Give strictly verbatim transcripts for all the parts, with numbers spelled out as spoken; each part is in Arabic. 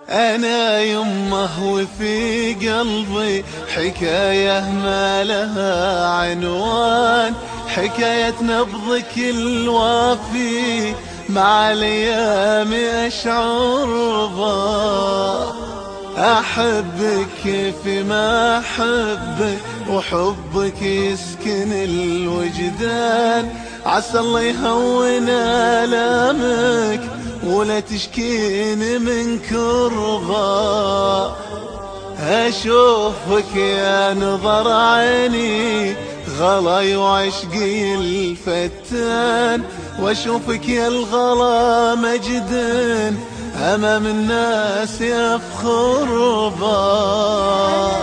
أنا يمه وفي قلبي حكاية ما لها عنوان، حكاية نبضك الوافي مع الأيام أشعر ضا. أحبك كيف ما أحبك وحبك يسكن الوجدان، عسى الله يهون آلامك ولا تشكين من كربا. أشوفك يا نظر عيني غلاي وعشقي الفتان، وأشوفك يا الغلا مجد أمام الناس يفخر با.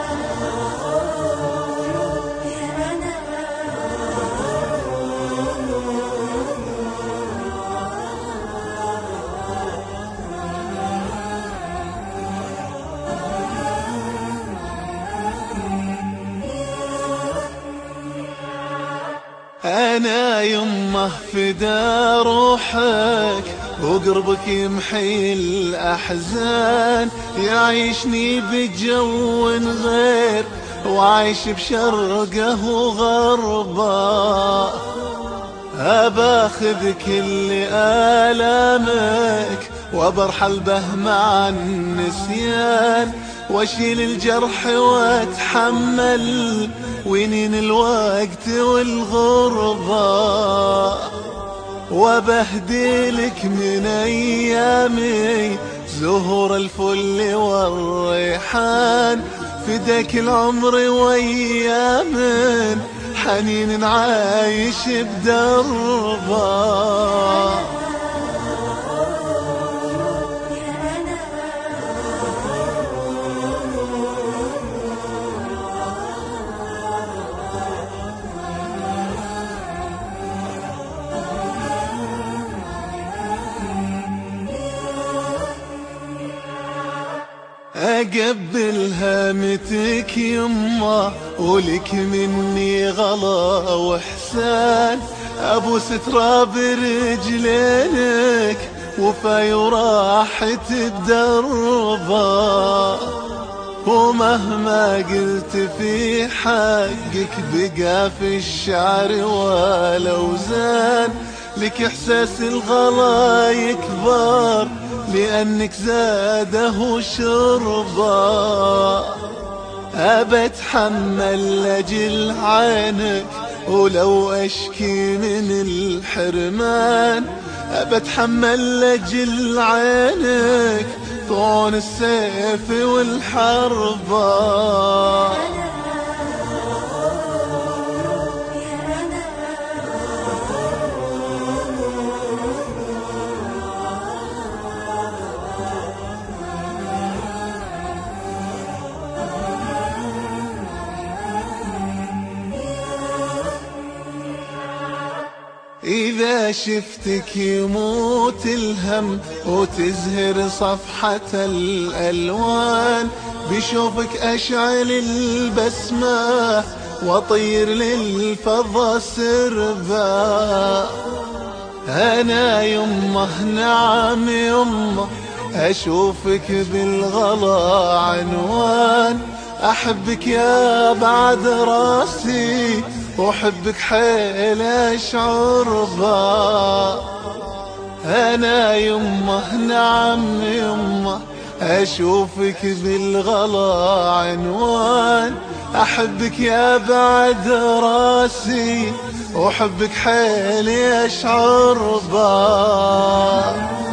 أنا يمه فدا روحك وقربك يمحي الأحزان، يعيشني بجو غير وعايش بشرقه وغربه. أباخذ كل آلامك وبرحل به مع النسيان، واشيل الجرح واتحمل ونين الوقت والغربة. وبهديلك من أيامي زهور الفل والريحان، فداك العمر وأيام حنين عايش بدربه. أقبل هامتك يما ولك مني غلا وإحسان، أبوس تراب رجلينك وفاي وراحت بدربه. ومهما قلت في حقك بقى في الشعر والأوزان، لك إحساس الغلا يكبر لأنك زاده شربا. أبتحمل لأجل عينك ولو أشكي من الحرمان، أبتحمل لأجل عينك طعن السيف والحربا. إذا شفتك يموت الهم وتزهر صفحة الألوان، بشوفك أشعل البسمة وطير للفضا سربا. أنا يمه نعم يمه أشوفك بالغلا عنوان، أحبك يا بعد راسي وحبك حيل أشعر با. أنا يمه نعم يمه أشوفك بالغلا عنوان، أحبك يا بعد راسي وحبك حيل أشعر با.